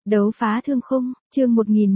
Đấu phá thương khung, chương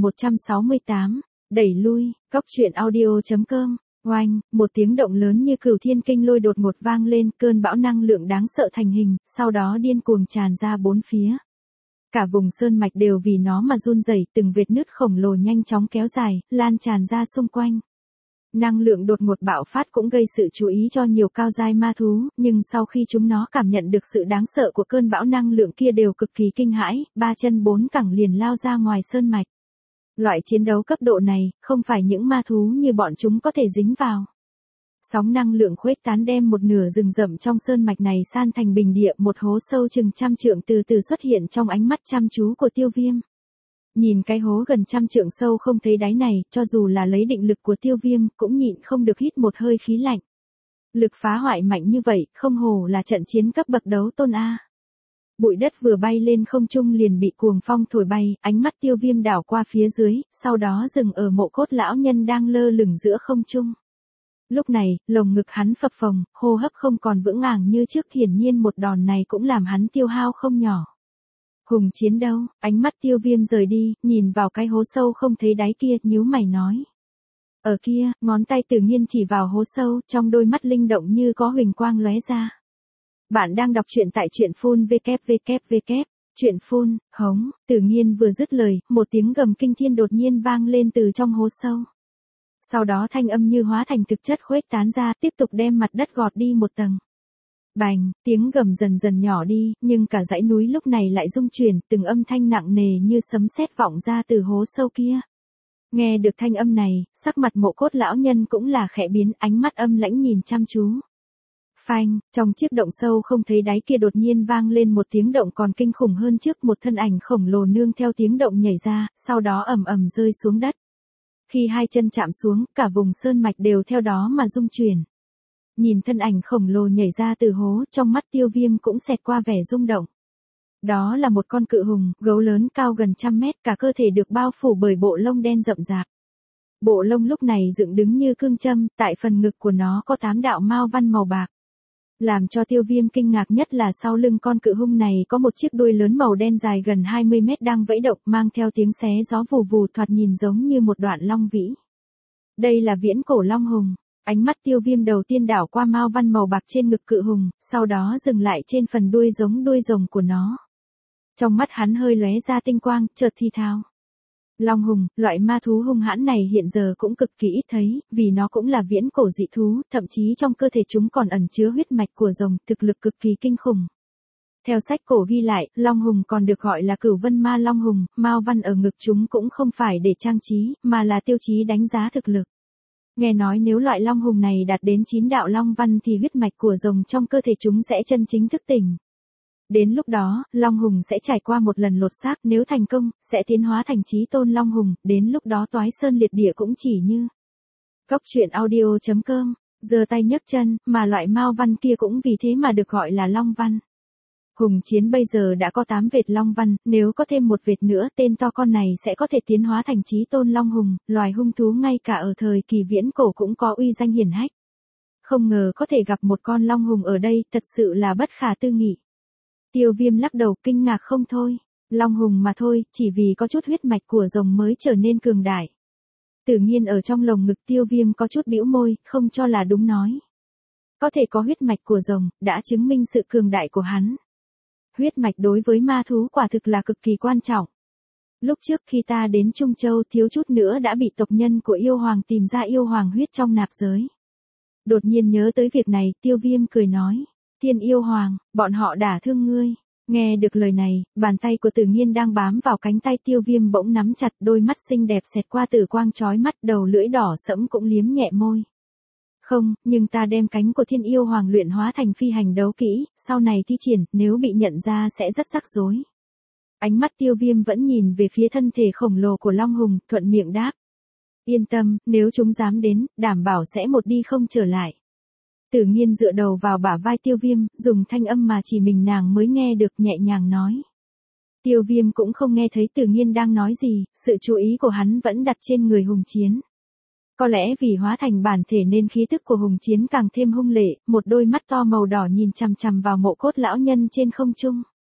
1168, đẩy lui, góc truyện audio.com, oanh, một tiếng động lớn như cửu thiên kinh lôi đột ngột vang lên, cơn bão năng lượng đáng sợ thành hình, sau đó điên cuồng tràn ra bốn phía. Cả vùng sơn mạch đều vì nó mà run rẩy, từng vệt nứt khổng lồ nhanh chóng kéo dài, lan tràn ra xung quanh. Năng lượng đột ngột bạo phát cũng gây sự chú ý cho nhiều cao giai ma thú, nhưng sau khi chúng nó cảm nhận được sự đáng sợ của cơn bão năng lượng kia đều cực kỳ kinh hãi, ba chân bốn cẳng liền lao ra ngoài sơn mạch. Loại chiến đấu cấp độ này, không phải những ma thú như bọn chúng có thể dính vào. Sóng năng lượng khuếch tán đem một nửa rừng rậm trong sơn mạch này san thành bình địa, một hố sâu chừng trăm trượng từ từ xuất hiện trong ánh mắt chăm chú của Tiêu Viêm. Nhìn cái hố gần trăm trượng sâu không thấy đáy này, cho dù là lấy định lực của Tiêu Viêm, cũng nhịn không được hít một hơi khí lạnh. Lực phá hoại mạnh như vậy, không hổ là trận chiến cấp bậc đấu tôn A. Bụi đất vừa bay lên không trung liền bị cuồng phong thổi bay, ánh mắt Tiêu Viêm đảo qua phía dưới, sau đó dừng ở mộ cốt lão nhân đang lơ lửng giữa không trung. Lúc này, lồng ngực hắn phập phồng, hô hấp không còn vững vàng như trước, hiển nhiên một đòn này cũng làm hắn tiêu hao không nhỏ. Hùng chiến đâu? Ánh mắt Tiêu Viêm rời đi, nhìn vào cái hố sâu không thấy đáy kia, nhíu mày nói. Ở kia, ngón tay Tử Nghiên chỉ vào hố sâu, trong đôi mắt linh động như có huỳnh quang lóe ra. Bạn đang đọc truyện tại truyện phun www. Truyện phun, hống, Tử Nghiên vừa dứt lời, một tiếng gầm kinh thiên đột nhiên vang lên từ trong hố sâu. Sau đó thanh âm như hóa thành thực chất khuếch tán ra, tiếp tục đem mặt đất gọt đi một tầng. Bành, tiếng gầm dần dần nhỏ đi, nhưng cả dãy núi lúc này lại rung chuyển, từng âm thanh nặng nề như sấm sét vọng ra từ hố sâu kia. Nghe được thanh âm này, sắc mặt mộ cốt lão nhân cũng là khẽ biến, ánh mắt âm lãnh nhìn chăm chú. Phanh, trong chiếc động sâu không thấy đáy kia đột nhiên vang lên một tiếng động còn kinh khủng hơn trước, một thân ảnh khổng lồ nương theo tiếng động nhảy ra, sau đó ầm ầm rơi xuống đất. Khi hai chân chạm xuống, cả vùng sơn mạch đều theo đó mà rung chuyển. Nhìn thân ảnh khổng lồ nhảy ra từ hố, trong mắt Tiêu Viêm cũng xẹt qua vẻ rung động. Đó là một con cự hùng, gấu lớn cao gần 100 mét, cả cơ thể được bao phủ bởi bộ lông đen rậm rạp. Bộ lông lúc này dựng đứng như cương châm, tại phần ngực của nó có 8 đạo mao văn màu bạc. Làm cho Tiêu Viêm kinh ngạc nhất là sau lưng con cự hung này có một chiếc đuôi lớn màu đen dài gần 20 mét đang vẫy động, mang theo tiếng xé gió vù vù, thoạt nhìn giống như một đoạn long vĩ. Đây là viễn cổ long hùng. Ánh mắt Tiêu Viêm đầu tiên đảo qua mao văn màu bạc trên ngực cự hùng, sau đó dừng lại trên phần đuôi giống đuôi rồng của nó. Trong mắt hắn hơi lóe ra tinh quang, chợt thì thào. Long hùng, loại ma thú hung hãn này hiện giờ cũng cực kỳ ít thấy, vì nó cũng là viễn cổ dị thú, thậm chí trong cơ thể chúng còn ẩn chứa huyết mạch của rồng, thực lực cực kỳ kinh khủng. Theo sách cổ ghi lại, long hùng còn được gọi là cửu vân ma long hùng, mao văn ở ngực chúng cũng không phải để trang trí, mà là tiêu chí đánh giá thực lực. Nghe nói nếu loại long hùng này đạt đến 9 đạo long văn thì huyết mạch của rồng trong cơ thể chúng sẽ chân chính thức tỉnh. Đến lúc đó, long hùng sẽ trải qua một lần lột xác, nếu thành công, sẽ tiến hóa thành chí tôn long hùng, đến lúc đó toái sơn liệt địa cũng chỉ như. Góc truyện audio.com, giơ tay nhấc chân, mà loại mao văn kia cũng vì thế mà được gọi là long văn. Hùng chiến bây giờ đã có 8 vệt long văn, nếu có thêm một vệt nữa, tên to con này sẽ có thể tiến hóa thành chí tôn long hùng, loài hung thú ngay cả ở thời kỳ viễn cổ cũng có uy danh hiển hách. Không ngờ có thể gặp một con long hùng ở đây, thật sự là bất khả tư nghị. Tiêu Viêm lắc đầu kinh ngạc không thôi, long hùng mà thôi, chỉ vì có chút huyết mạch của rồng mới trở nên cường đại. Tự nhiên ở trong lồng ngực Tiêu Viêm có chút bĩu môi, không cho là đúng nói. Có thể có huyết mạch của rồng, đã chứng minh sự cường đại của hắn. Huyết mạch đối với ma thú quả thực là cực kỳ quan trọng. Lúc trước khi ta đến Trung Châu thiếu chút nữa đã bị tộc nhân của yêu hoàng tìm ra yêu hoàng huyết trong nạp giới. Đột nhiên nhớ tới việc này, Tiêu Viêm cười nói. Thiên yêu hoàng, bọn họ đả thương ngươi. Nghe được lời này, bàn tay của Tử Nghiên đang bám vào cánh tay Tiêu Viêm bỗng nắm chặt, đôi mắt xinh đẹp xẹt qua tử quang chói mắt, đầu lưỡi đỏ sẫm cũng liếm nhẹ môi. Không, nhưng ta đem cánh của thiên yêu hoàng luyện hóa thành phi hành đấu kỹ, sau này thi triển, nếu bị nhận ra sẽ rất rắc rối. Ánh mắt Tiêu Viêm vẫn nhìn về phía thân thể khổng lồ của long hùng, thuận miệng đáp. Yên tâm, nếu chúng dám đến, đảm bảo sẽ một đi không trở lại. Tử Nghiên dựa đầu vào bả vai Tiêu Viêm, dùng thanh âm mà chỉ mình nàng mới nghe được, nhẹ nhàng nói. Tiêu Viêm cũng không nghe thấy Tử Nghiên đang nói gì, sự chú ý của hắn vẫn đặt trên người hùng chiến. Có lẽ vì hóa thành bản thể nên khí tức của hùng chiến càng thêm hung lệ, một đôi mắt to màu đỏ nhìn chằm chằm vào mộ cốt lão nhân trên không trung.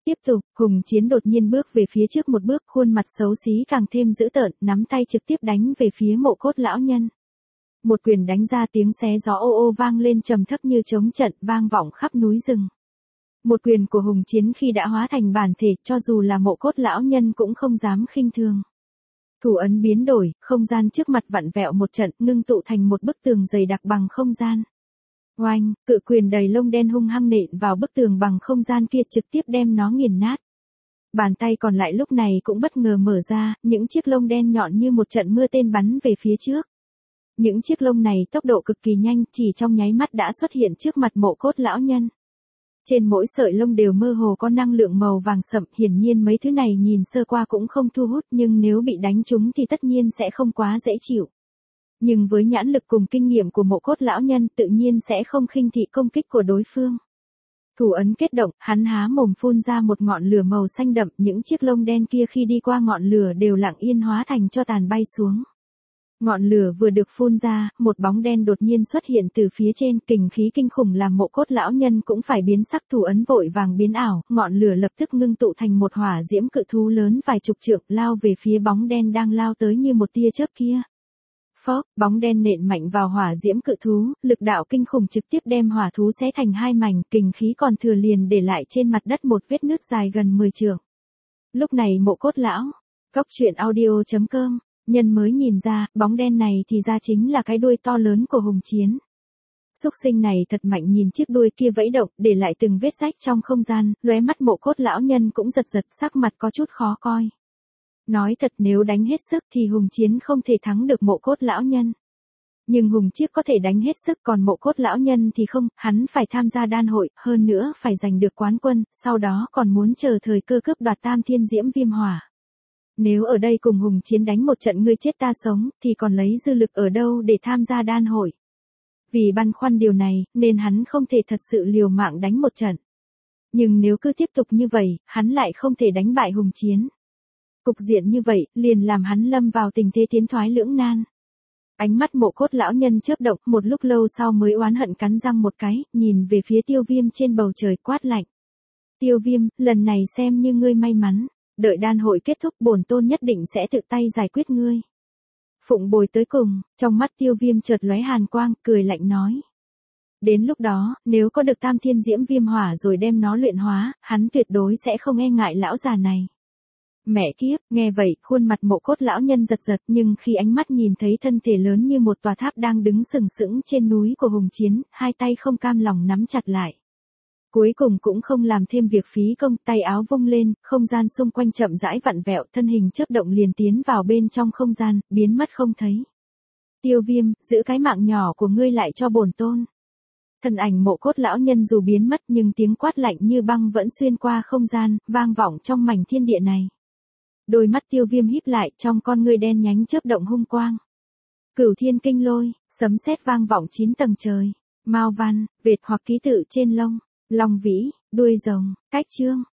Tiếp tục, Hùng Chiến đột nhiên bước về phía trước một bước, khuôn mặt xấu xí càng thêm dữ tợn, nắm tay trực tiếp đánh về phía Mộ Cốt lão nhân. Một quyền đánh ra, tiếng xé gió ô ô vang lên trầm thấp như trống trận, vang vọng khắp núi rừng. Một quyền của Hùng Chiến khi đã hóa thành bản thể, cho dù là Mộ Cốt lão nhân cũng không dám khinh thường. Thủ ấn biến đổi, không gian trước mặt vặn vẹo một trận, ngưng tụ thành một bức tường dày đặc bằng không gian. Oanh, cự quyền đầy lông đen hung hăng nện vào bức tường bằng không gian kia, trực tiếp đem nó nghiền nát. Bàn tay còn lại lúc này cũng bất ngờ mở ra, những chiếc lông đen nhọn như một trận mưa tên bắn về phía trước. Những chiếc lông này tốc độ cực kỳ nhanh, chỉ trong nháy mắt đã xuất hiện trước mặt Mộ Cốt lão nhân. Trên mỗi sợi lông đều mơ hồ có năng lượng màu vàng sậm, hiển nhiên mấy thứ này nhìn sơ qua cũng không thu hút, nhưng nếu bị đánh trúng thì tất nhiên sẽ không quá dễ chịu. Nhưng với nhãn lực cùng kinh nghiệm của Mộ Cốt lão nhân, tự nhiên sẽ không khinh thị công kích của đối phương. Thủ ấn kết động, hắn há mồm phun ra một ngọn lửa màu xanh đậm, những chiếc lông đen kia khi đi qua ngọn lửa đều lặng yên hóa thành tro tàn bay xuống. Ngọn lửa vừa được phun ra, một bóng đen đột nhiên xuất hiện từ phía trên, kình khí kinh khủng làm Mộ Cốt lão nhân cũng phải biến sắc, thủ ấn vội vàng biến ảo, ngọn lửa lập tức ngưng tụ thành một hỏa diễm cự thú lớn vài chục trượng, lao về phía bóng đen đang lao tới như một tia chớp kia. Phốc, bóng đen nện mạnh vào hỏa diễm cự thú, lực đạo kinh khủng trực tiếp đem hỏa thú xé thành hai mảnh, kình khí còn thừa liền để lại trên mặt đất một vết nứt dài gần 10 trượng. Lúc này Mộ Cốt lão, Cốc Truyện Audio.com, nhân mới nhìn ra, bóng đen này thì ra chính là cái đuôi to lớn của Hùng Chiến. Xúc sinh này thật mạnh, nhìn chiếc đuôi kia vẫy động, để lại từng vết rách trong không gian, lóe mắt Mộ Cốt lão nhân cũng giật giật, sắc mặt có chút khó coi. Nói thật, nếu đánh hết sức thì Hùng Chiến không thể thắng được Mộ Cốt lão nhân. Nhưng Hùng Chiếc có thể đánh hết sức, còn Mộ Cốt lão nhân thì không, hắn phải tham gia đan hội, hơn nữa phải giành được quán quân, sau đó còn muốn chờ thời cơ cướp đoạt Tam Thiên Diễm Viêm Hỏa. Nếu ở đây cùng Hùng Chiến đánh một trận ngươi chết ta sống, thì còn lấy dư lực ở đâu để tham gia đan hội. Vì băn khoăn điều này, nên hắn không thể thật sự liều mạng đánh một trận. Nhưng nếu cứ tiếp tục như vậy, hắn lại không thể đánh bại Hùng Chiến. Cục diện như vậy, liền làm hắn lâm vào tình thế tiến thoái lưỡng nan. Ánh mắt Mộ Cốt lão nhân chớp động, một lúc lâu sau mới oán hận cắn răng một cái, nhìn về phía Tiêu Viêm trên bầu trời quát lạnh. Tiêu Viêm, lần này xem như ngươi may mắn, đợi đan hội kết thúc bổn tôn nhất định sẽ tự tay giải quyết ngươi. Phụng bồi tới cùng, trong mắt Tiêu Viêm chợt lóe hàn quang, cười lạnh nói. Đến lúc đó, nếu có được Tam Thiên Diễm Viêm Hỏa rồi đem nó luyện hóa, hắn tuyệt đối sẽ không e ngại lão già này. Mẹ kiếp, nghe vậy, khuôn mặt Mộ Cốt lão nhân giật giật, nhưng khi ánh mắt nhìn thấy thân thể lớn như một tòa tháp đang đứng sừng sững trên núi của Hùng Chiến, hai tay không cam lòng nắm chặt lại. Cuối cùng cũng không làm thêm việc phí công, tay áo vung lên, không gian xung quanh chậm rãi vặn vẹo, thân hình chớp động liền tiến vào bên trong không gian, biến mất không thấy. Tiêu Viêm, giữ cái mạng nhỏ của ngươi lại cho bổn tôn. Thân ảnh Mộ Cốt lão nhân dù biến mất nhưng tiếng quát lạnh như băng vẫn xuyên qua không gian, vang vọng trong mảnh thiên địa này. Đôi mắt Tiêu Viêm híp lại, trong con ngươi đen nhánh chớp động hung quang. Cửu Thiên Kinh Lôi, sấm sét vang vọng 9 tầng trời. Mao văn, vệt hoặc ký tự trên lông. Long vĩ, đuôi rồng, cách chương.